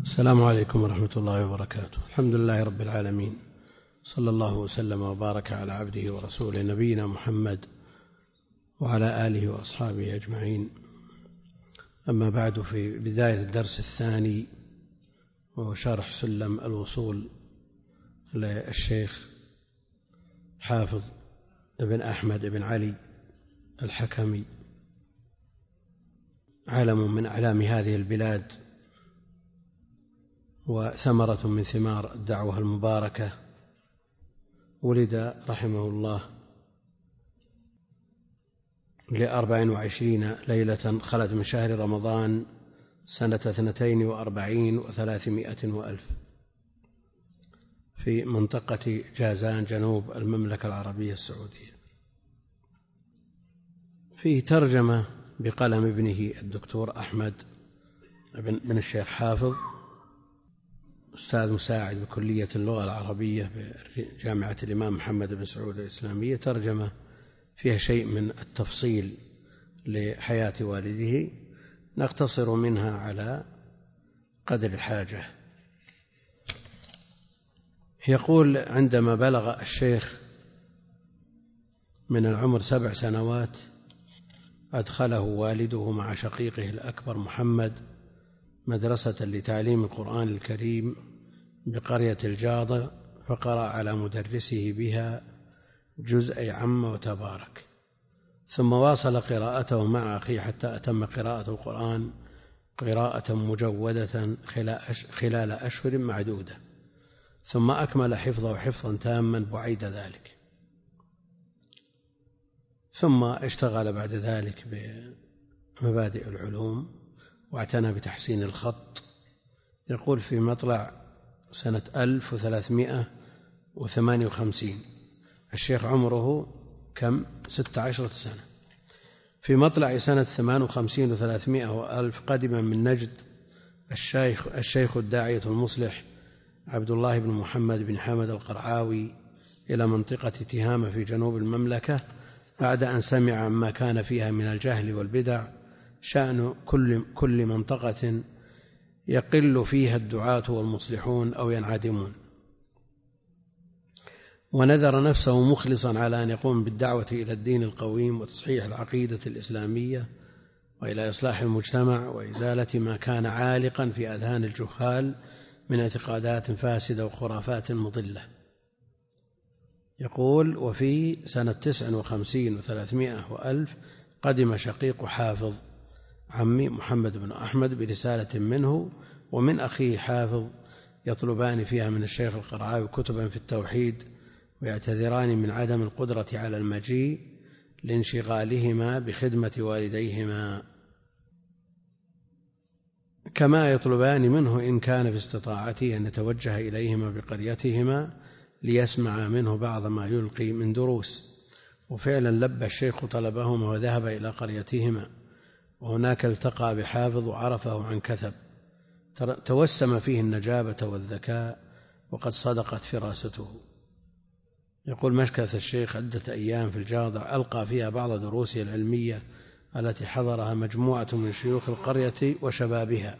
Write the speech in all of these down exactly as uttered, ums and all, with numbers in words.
السلام عليكم ورحمة الله وبركاته. الحمد لله رب العالمين، صلى الله وسلم وبارك على عبده ورسوله نبينا محمد وعلى آله وأصحابه أجمعين. أما بعد، في بداية الدرس الثاني وهو شرح سلم الوصول للشيخ حافظ ابن أحمد ابن علي الحكمي، علم من أعلام هذه البلاد وثمرة من ثمار الدعوة المباركة. ولد رحمه الله لأربع وعشرين ليلة خلت من شهر رمضان سنة اثنتين وأربعين وثلاثمائة وألف في منطقة جازان جنوب المملكة العربية السعودية. فيه ترجمة بقلم ابنه الدكتور أحمد بن الشيخ حافظ، أستاذ مساعد بكلية اللغة العربية بجامعة الإمام محمد بن سعود الإسلامية، ترجمة فيها شيء من التفصيل لحياة والده، نقتصر منها على قدر الحاجة. يقول: عندما بلغ الشيخ من العمر سبع سنوات أدخله والده مع شقيقه الأكبر محمد مدرسة لتعليم القرآن الكريم بقرية الجاضة، فقرأ على مدرسه بها جزء عم وتبارك، ثم واصل قراءته مع أخيه حتى أتم قراءة القرآن قراءة مجودة خلال أشهر معدودة، ثم أكمل حفظه حفظا تاما بعيد ذلك، ثم اشتغل بعد ذلك بمبادئ العلوم واعتنى بتحسين الخط. يقول: في مطلع سنة ألف وثلاثمائة وثمانية وخمسين، الشيخ عمره كم؟ ستة عشر سنة. في مطلع سنة ثمان وخمسين وثلاثمائة وألف قدم من نجد الشيخ, الشيخ الداعية المصلح عبد الله بن محمد بن حمد القرعاوي إلى منطقة تهامة في جنوب المملكة، بعد أن سمع عما كان فيها من الجهل والبدع. شأن كل, كل منطقة يقل فيها الدعاة والمصلحون أو ينعدمون، ونذر نفسه مخلصا على أن يقوم بالدعوة إلى الدين القويم وتصحيح العقيدة الإسلامية وإلى إصلاح المجتمع وإزالة ما كان عالقا في أذهان الجهال من اعتقادات فاسدة وخرافات مضلة. يقول: وفي سنة تسع وخمسين وثلاثمائة وألف قدم شقيق حافظ عمي محمد بن أحمد برسالة منه ومن أخيه حافظ، يطلبان فيها من الشيخ القرعاوي كتبا في التوحيد، ويعتذران من عدم القدرة على المجيء لانشغالهما بخدمة والديهما، كما يطلبان منه إن كان في استطاعته أن يتوجه إليهما بقريتهما ليسمع منه بعض ما يلقي من دروس. وفعلا لبى الشيخ طلبهما وذهب إلى قريتهما، وهناك التقى بحافظ وعرفه عن كثب، توسم فيه النجابة والذكاء وقد صدقت فراسته. يقول: مكث الشيخ عدة أيام في الجاضة ألقى فيها بعض دروسه العلمية التي حضرها مجموعة من شيوخ القرية وشبابها،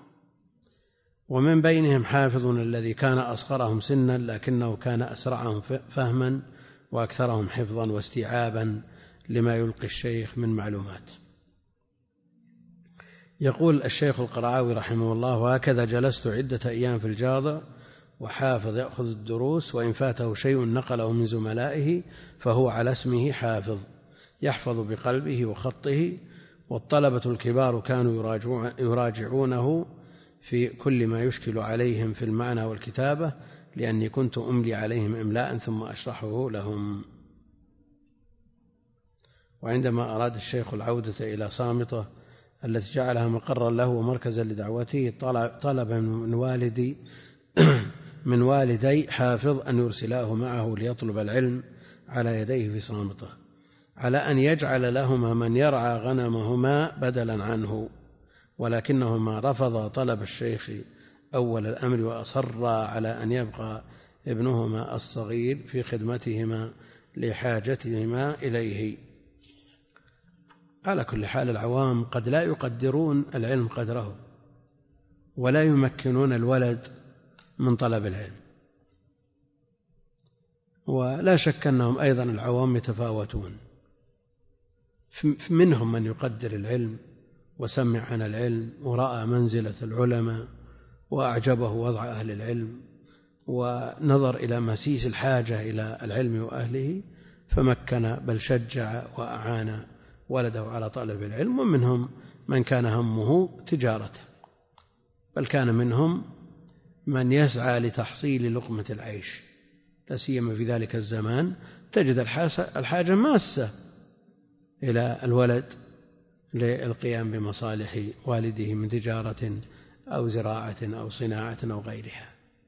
ومن بينهم حافظ الذي كان أصغرهم سنا لكنه كان أسرعهم فهما وأكثرهم حفظا واستيعابا لما يلقي الشيخ من معلومات. يقول الشيخ القرعاوي رحمه الله: وهكذا جلست عدة أيام في الجاضة وحافظ يأخذ الدروس، وإن فاته شيء نقله من زملائه فهو على اسمه حافظ يحفظ بقلبه وخطه، والطلبة الكبار كانوا يراجعونه في كل ما يشكل عليهم في المعنى والكتابة، لأني كنت أملي عليهم إملاء ثم أشرحه لهم. وعندما أراد الشيخ العودة إلى صامتة التي جعلها مقرا له ومركزا لدعوته، طلب من والدي من والدي حافظ أن يرسلاه معه ليطلب العلم على يديه في صامتة، على أن يجعل لهما من يرعى غنمهما بدلا عنه، ولكنهما رفض طلب الشيخ أول الأمر وأصر على أن يبقى ابنهما الصغير في خدمتهما لحاجتهما إليه. على كل حال العوام قد لا يقدرون العلم قدره، ولا يمكنون الولد من طلب العلم. ولا شك أنهم أيضا العوام يتفاوتون، منهم من يقدر العلم وسمع عن العلم ورأى منزلة العلماء وأعجبه وضع أهل العلم ونظر إلى مسيس الحاجة إلى العلم وأهله فمكن بل شجع وأعان ولده على طلب العلم. ومنهم من كان همه تجارته، بل كان منهم من يسعى لتحصيل لقمة العيش، لا سيما في ذلك الزمان تجد الحاجة ماسة إلى الولد للقيام بمصالح والده من تجارة أو زراعة أو صناعة أو غيرها.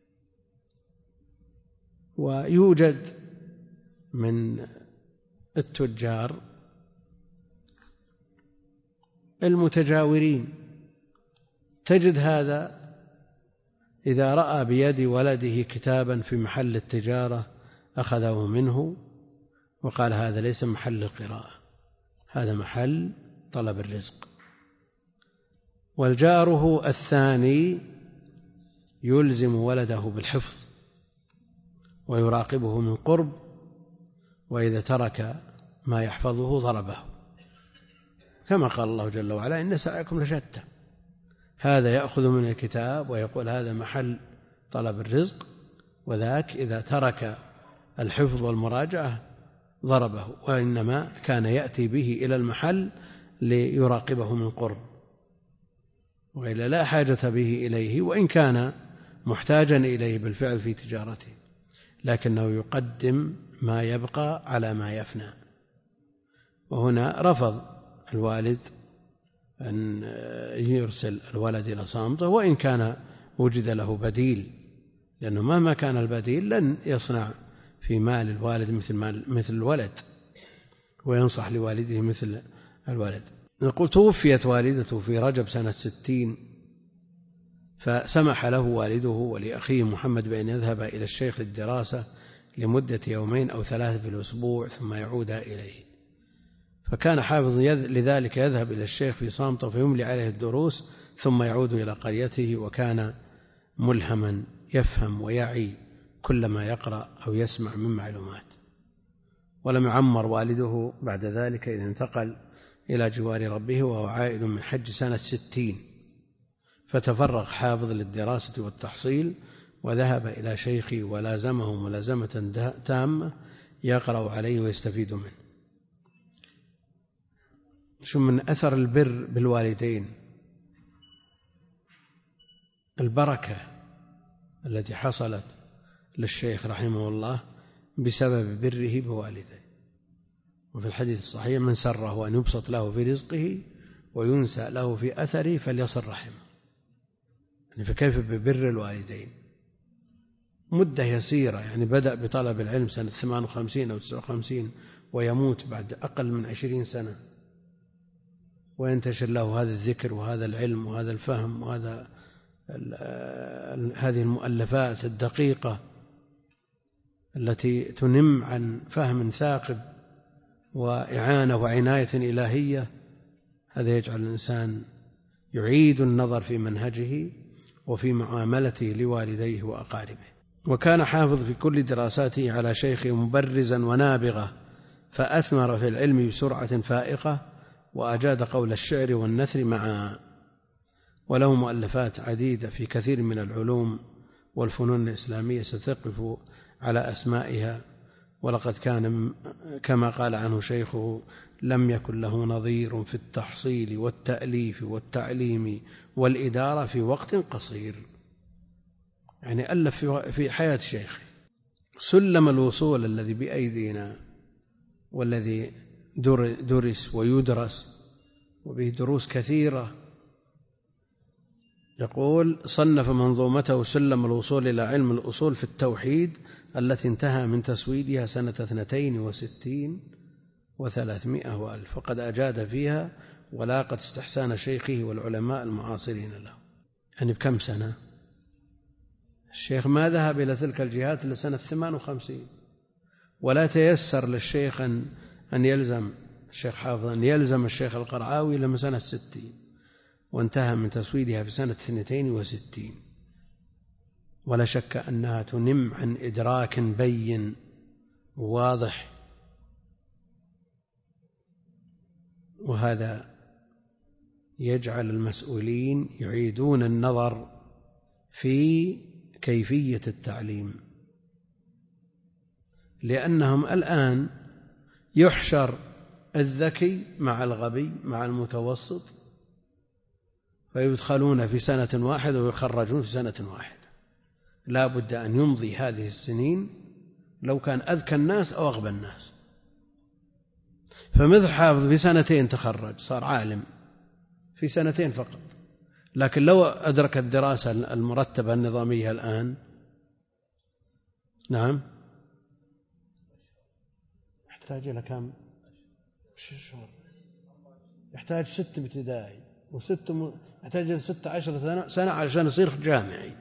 ويوجد من التجار المتجاورين، تجد هذا إذا رأى بيد ولده كتابا في محل التجارة أخذه منه وقال هذا ليس محل القراءة، هذا محل طلب الرزق. والجاره الثاني يلزم ولده بالحفظ ويراقبه من قرب، وإذا ترك ما يحفظه ضربه، كما قال الله جل وعلا إن سعيكم لشتى. هذا يأخذ من الكتاب ويقول هذا محل طلب الرزق، وذاك إذا ترك الحفظ والمراجعة ضربه، وإنما كان يأتي به إلى المحل ليراقبه من قرب، وإلا لا حاجة به إليه، وإن كان محتاجا إليه بالفعل في تجارته، لكنه يقدم ما يبقى على ما يفنى. وهنا رفض الوالد أن يرسل الولد إلى صامته وإن كان وجد له بديل، لأنه مهما كان البديل لن يصنع في مال الوالد مثل, مال مثل الولد، وينصح لوالده مثل الولد. نقول توفيت والدته في رجب سنة ستين، فسمح له والده ولأخيه محمد بأن يذهب إلى الشيخ للدراسة لمدة يومين أو ثلاثة في الأسبوع ثم يعود إليه. فكان حافظ لذلك يذهب إلى الشيخ في صامته فيملي عليه الدروس ثم يعود إلى قريته، وكان ملهما يفهم ويعي كل ما يقرأ أو يسمع من معلومات. ولم يعمر والده بعد ذلك إذ انتقل إلى جوار ربه وهو عائد من حج سنة ستين، فتفرغ حافظ للدراسة والتحصيل وذهب إلى شيخه ولازمه ملازمة تامة يقرأ عليه ويستفيد منه. شو من أثر البر بالوالدين البركة التي حصلت للشيخ رحمه الله بسبب بره بوالديه. وفي الحديث الصحيح من سره أن يبسط له في رزقه وينسى له في أثره فليصل رحمه. يعني فكيف ببر الوالدين؟ مدة يسيرة، يعني بدأ بطلب العلم سنة ثمان وخمسين أو تسعة وخمسين ويموت بعد أقل من عشرين سنة، وينتشر له هذا الذكر وهذا العلم وهذا الفهم وهذا هذه المؤلفات الدقيقة التي تنم عن فهم ثاقب وإعانة وعناية إلهية. هذا يجعل الإنسان يعيد النظر في منهجه وفي معاملته لوالديه وأقاربه. وكان حافظ في كل دراساته على شيخه مبرزا ونابغة، فأثمر في العلم بسرعة فائقة وأجاد قول الشعر والنثر معا. وله مؤلفات عديدة في كثير من العلوم والفنون الإسلامية ستقف على أسمائها. ولقد كان كما قال عنه شيخه لم يكن له نظير في التحصيل والتأليف والتعليم والإدارة في وقت قصير. يعني ألف في حياة شيخه. سلم الوصول الذي بأيدينا والذي درس ويدرس وبه دروس كثيرة، يقول صنف منظومته سلم الوصول إلى علم الأصول في التوحيد التي انتهى من تسويدها سنة اثنتين وستين وثلاثمائة وألف، وقد أجاد فيها ولاقت استحسان شيخه والعلماء المعاصرين له. يعني بكم سنة الشيخ ما ذهب إلى تلك الجهات إلا سنة ثمان وخمسين، ولا تيسر للشيخ أن أن يلزم الشيخ حافظ أن يلزم الشيخ القرعاوي لما سنة ستين، وانتهى من تسويدها في سنة اثنتين وستين، ولا شك أنها تنم عن إدراك بين واضح، وهذا يجعل المسؤولين يعيدون النظر في كيفية التعليم، لأنهم الآن يحشر الذكي مع الغبي مع المتوسط فيدخلون في سنة واحدة ويخرجون في سنة واحدة. لا بد أن يمضي هذه السنين لو كان أذكى الناس أو أغبى الناس. فمثل حافظ في سنتين تخرج صار عالم في سنتين فقط، لكن لو أدرك الدراسة المرتبة النظامية الآن نعم يحتاج إلى كم شهر، يحتاج ست ابتدائي وست م... يحتاج إلى ست عشر سنة, سنة عشان يصير جامعي.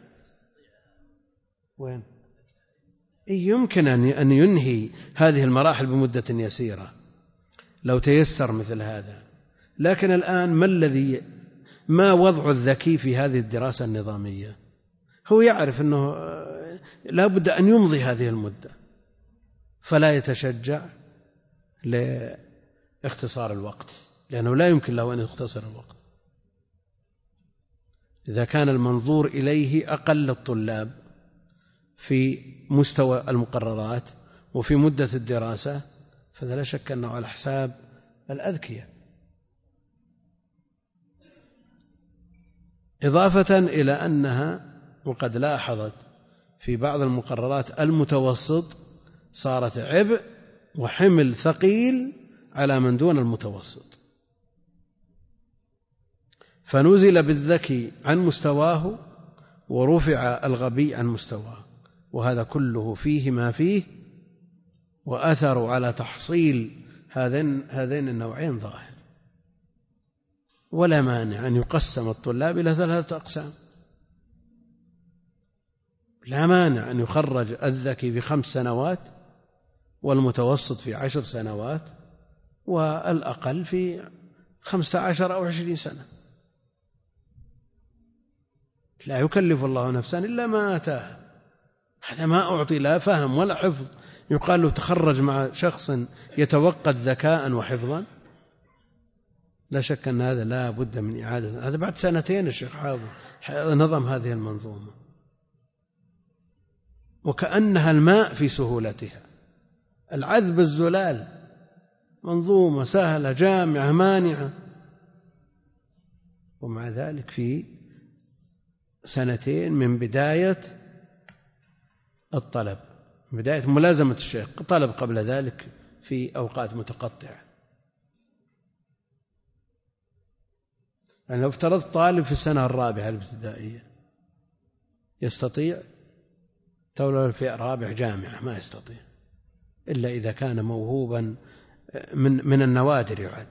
وين يمكن أن ينهي هذه المراحل بمدة يسيرة لو تيسر مثل هذا، لكن الآن ما الذي ما وضع الذكي في هذه الدراسة النظامية؟ هو يعرف أنه لا بد أن يمضي هذه المدة، فلا يتشجع لاختصار الوقت، لأنه لا يمكن له أن يختصر الوقت. إذا كان المنظور إليه أقل الطلاب في مستوى المقررات وفي مدة الدراسة، فلا شك أنه على حساب الأذكياء. إضافة إلى أنها وقد لاحظت في بعض المقررات المتوسط صارت عبء وحمل ثقيل على من دون المتوسط، فنزل بالذكي عن مستواه ورفع الغبي عن مستواه، وهذا كله فيه ما فيه، وأثر على تحصيل هذين هذين النوعين ظاهر. ولا مانع أن يقسم الطلاب إلى ثلاثة أقسام، لا مانع أن يخرج الذكي في خمس سنوات والمتوسط في عشر سنوات والأقل في خمسة عشر أو عشرين سنة. لا يكلف الله نفسا إلا ما آتاها، هذا ما أعطي لا فهم ولا حفظ يقال له تخرج مع شخص يتوقد ذكاء وحفظا. لا شك أن هذا لا بد من إعادة. هذا بعد سنتين الشيخ حافظ نظم هذه المنظومة، وكأنها الماء في سهولتها، العذب الزلال، منظومة سهلة جامعة مانعة، ومع ذلك في سنتين من بداية الطلب، بداية ملازمة الشيخ، طلب قبل ذلك في أوقات متقطعة. يعني لو افترضت طالب في السنة الرابعة الابتدائية يستطيع؟ تولى في رابع جامعة ما يستطيع، إلا إذا كان موهوبا من من النوادر يعد.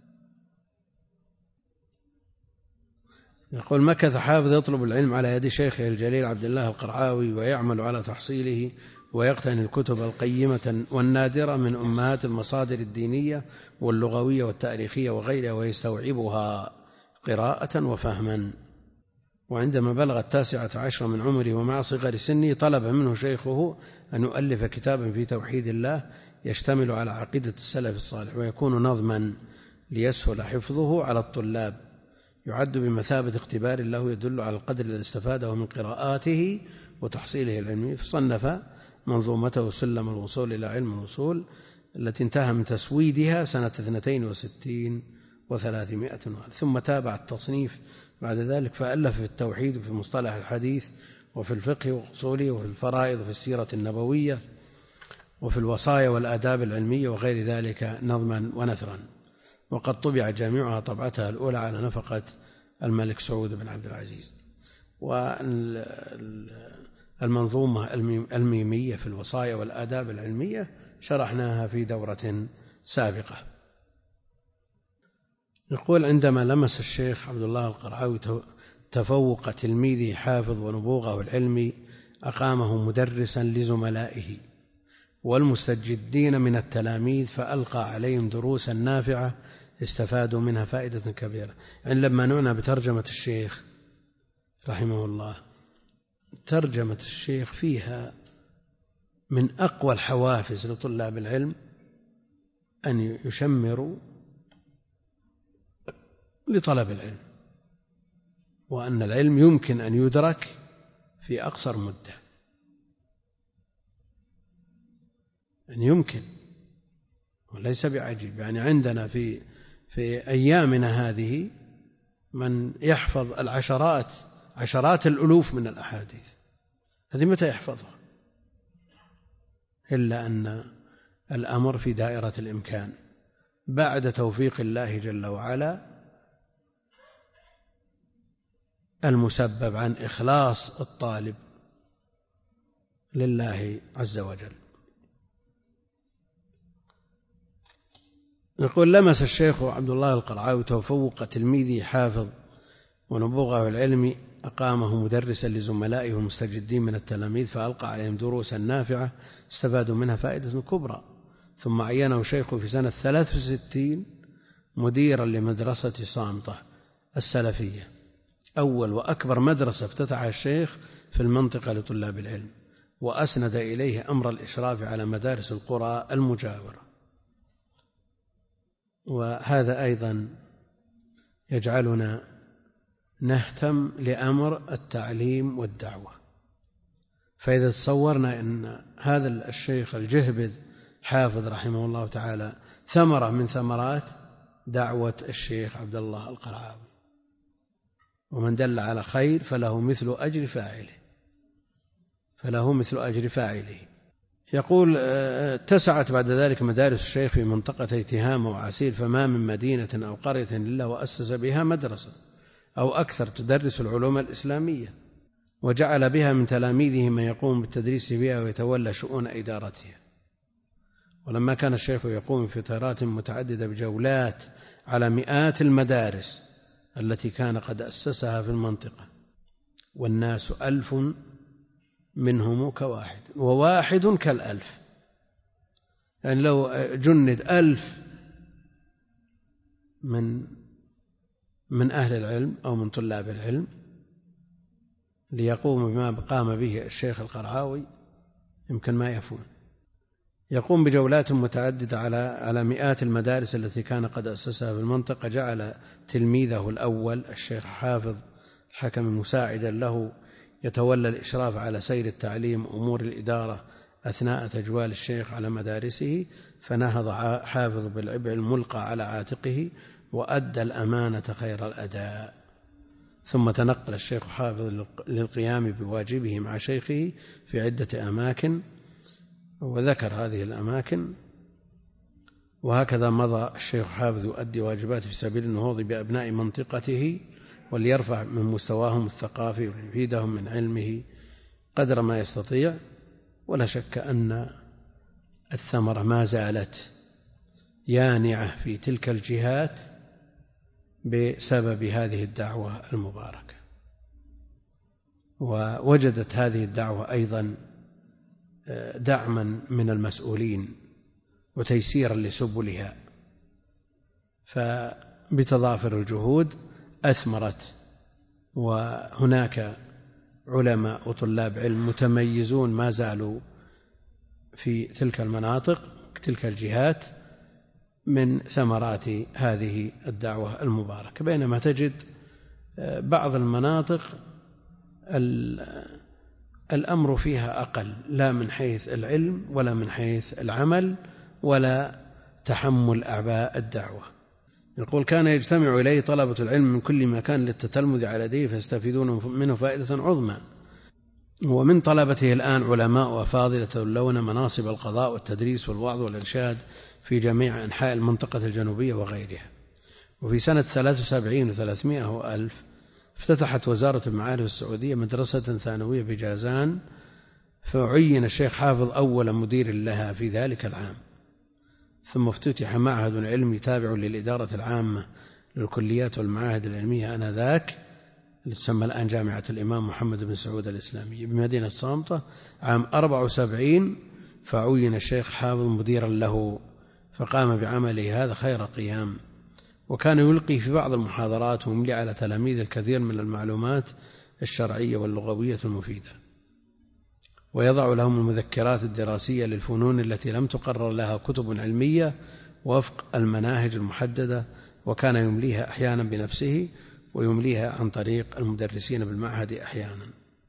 يقول: مكث حافظ يطلب العلم على يد شيخه الجليل عبد الله القرعاوي، ويعمل على تحصيله ويقتني الكتب القيمة والنادرة من أمهات المصادر الدينية واللغوية والتاريخية وغيرها، ويستوعبها قراءة وفهما. وعندما بلغ التاسعة عشر من عمره ومع صغر سنه طلب منه شيخه أن يؤلف كتابا في توحيد الله يشتمل على عقيدة السلف الصالح، ويكون نظما ليسهل حفظه على الطلاب، يعد بمثابة اختبار له يدل على القدر الذي استفاده من قراءاته وتحصيله العلمي. فصنف منظومته سلم الوصول إلى علم الوصول التي انتهى من تسويدها سنة اثنتين وستين وثلاثمائة وألف. ثم تابع التصنيف بعد ذلك فألف في التوحيد وفي مصطلح الحديث وفي الفقه وأصوله وفي الفرائض وفي السيرة النبوية وفي الوصايا والآداب العلمية وغير ذلك نظما ونثرا. وقد طبع جامعها طبعتها الأولى على نفقة الملك سعود بن عبد العزيز. والمنظومة الميمية في الوصايا والآداب العلمية شرحناها في دورة سابقة. يقول: عندما لمس الشيخ عبد الله القرعاوي تفوق تلميذه حافظ ونبوغه العلمي أقامه مدرسا لزملائه والمستجدين من التلاميذ، فألقى عليهم دروسا نافعة استفادوا منها فائدة كبيرة. يعني لما نعنى بترجمة الشيخ رحمه الله، ترجمة الشيخ فيها من أقوى الحوافز لطلاب العلم أن يشمروا لطلب العلم، وأن العلم يمكن أن يدرك في أقصر مدة، أن يمكن وليس بعجيب. يعني عندنا في في أيامنا هذه من يحفظ العشرات عشرات الألوف من الأحاديث، هذه متى يحفظها؟ إلا أن الأمر في دائرة الإمكان بعد توفيق الله جل وعلا المسبب عن إخلاص الطالب لله عز وجل. يقول: لمس الشيخ عبد الله القرعاوي تفوق تلميذه حافظ ونبوغه العلمي، أقامه مدرسا لزملائه المستجدين من التلاميذ، فألقى عليهم دروسا نافعة استفادوا منها فائدة كبرى. ثم عينه شيخه في سنة ثلاث وستين مديرا لمدرسة صامتة السلفية، أول وأكبر مدرسة افتتحها الشيخ في المنطقة لطلاب العلم، وأسند إليه أمر الإشراف على مدارس القرى المجاورة. وهذا أيضا يجعلنا نهتم لأمر التعليم والدعوة. فإذا تصورنا أن هذا الشيخ الجهبذ حافظ رحمه الله تعالى ثمرة من ثمرات دعوة الشيخ عبد الله القرعاوي، ومن دل على خير فله مثل أجر فاعله فله مثل أجر فاعله. يقول: اتسعت بعد ذلك مدارس الشيخ في منطقة تهامة وعسير، فما من مدينة أو قرية إلا وأسس بها مدرسة أو أكثر تدرس العلوم الإسلامية، وجعل بها من تلاميذه من يقوم بالتدريس بها ويتولى شؤون إدارتها. ولما كان الشيخ يقوم في فترات متعددة بجولات على مئات المدارس التي كان قد أسسها في المنطقة، والناس ألف منهم كواحد، وواحد كالألف. يعني لو جند ألف من من أهل العلم أو من طلاب العلم ليقوم بما قام به الشيخ القرعاوي يمكن ما يفون. يقوم بجولات متعددة على على مئات المدارس التي كان قد أسسها في المنطقة، جعل تلميذه الأول الشيخ حافظ الحكم مساعدا له يتولى الإشراف على سير التعليم وأمور الإدارة أثناء تجوال الشيخ على مدارسه، فنهض حافظ بالعبء الملقى على عاتقه وأدى الأمانة خير الأداء. ثم تنقل الشيخ حافظ للقيام بواجبه مع شيخه في عدة أماكن، وذكر هذه الأماكن. وهكذا مضى الشيخ حافظ يؤدي واجباته في سبيل النهوض بأبناء منطقته وليرفع من مستواهم الثقافي ويفيدهم من علمه قدر ما يستطيع. ولا شك أن الثمرة ما زالت يانعة في تلك الجهات بسبب هذه الدعوة المباركة. ووجدت هذه الدعوة أيضا دعما من المسؤولين وتيسيرا لسبلها، فبتضافر الجهود أثمرت، وهناك علماء وطلاب علم متميزون ما زالوا في تلك المناطق تلك الجهات من ثمرات هذه الدعوة المباركة. بينما تجد بعض المناطق الأمر فيها أقل، لا من حيث العلم ولا من حيث العمل ولا تحمل أعباء الدعوة. يقول: كان يجتمع إليه طلبة العلم من كل مكان للتتلمذ على يديه فيستفيدون منه فائدة عظمى. ومن طلبته الآن علماء وفاضلة يتولون مناصب القضاء والتدريس والوعظ والإرشاد في جميع أنحاء المنطقة الجنوبية وغيرها. وفي سنة ثلاث وسبعين وثلاثمائة وألف افتتحت وزارة المعارف السعودية مدرسة ثانوية بجازان، فعين الشيخ حافظ أول مدير لها في ذلك العام. ثم افتتح معهد علمي تابع للإدارة العامة للكليات والمعاهد العلمية آنذاك، اللي تسمى الآن جامعة الإمام محمد بن سعود الإسلامية بمدينة صامتة عام أربعة وسبعين، فعين الشيخ حافظ مديرا له، فقام بعمله هذا خير قيام، وكان يلقي في بعض المحاضرات ويملي على تلاميذ الكثير من المعلومات الشرعية واللغوية المفيدة، ويضع لهم المذكرات الدراسية للفنون التي لم تقرر لها كتب علمية وفق المناهج المحددة، وكان يمليها أحيانا بنفسه ويمليها عن طريق المدرسين بالمعهد أحيانا.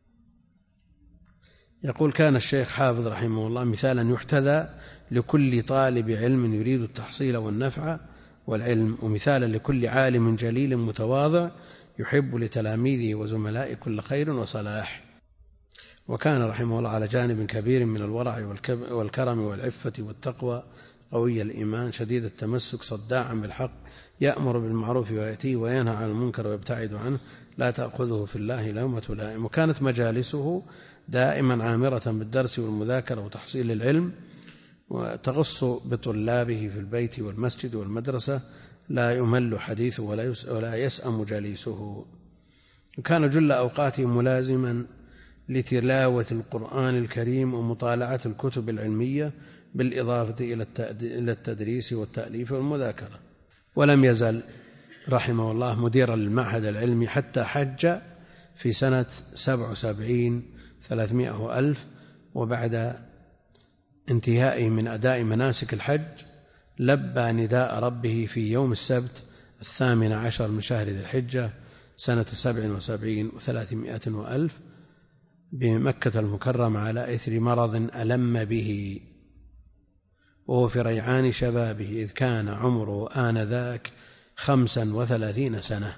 يقول: كان الشيخ حافظ رحمه الله مثالا يحتذى لكل طالب علم يريد التحصيل والنفع والعلم، ومثالا لكل عالم جليل متواضع يحب لتلاميذه وزملائه كل خير وصلاح. وكان رحمه الله على جانب كبير من الورع والكرم والعفة والتقوى، قوي الإيمان، شديد التمسك، صداعا بالحق، يأمر بالمعروف ويأتيه وينهى عن المنكر ويبتعد عنه، لا تأخذه في الله لومة لائم. وكانت مجالسه دائما عامرة بالدرس والمذاكرة وتحصيل العلم، وتغص بطلابه في البيت والمسجد والمدرسة، لا يمل حديثه ولا يسأم جليسه. وكان جل أوقاته ملازما لتلاوة القرآن الكريم ومطالعة الكتب العلمية، بالإضافة إلى التدريس والتأليف والمذاكرة. ولم يزل رحمه الله مديرا للمعهد العلمي حتى حج في سنة سبع وسبعين ثلاثمائة وألف، وبعد انتهائه من أداء مناسك الحج لبى نداء ربه في يوم السبت الثامن عشر من شهر ذي الحجة سنة سبع وسبعين وثلاثمائة وألف بمكة المكرمة على إثر مرض ألم به، وهو في ريعان شبابه، إذ كان عمره آنذاك خمسا وثلاثين سنة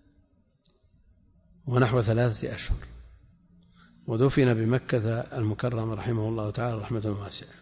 ونحو ثلاثة أشهر، ودفن بمكة المكرمة رحمه الله تعالى رحمة واسعة.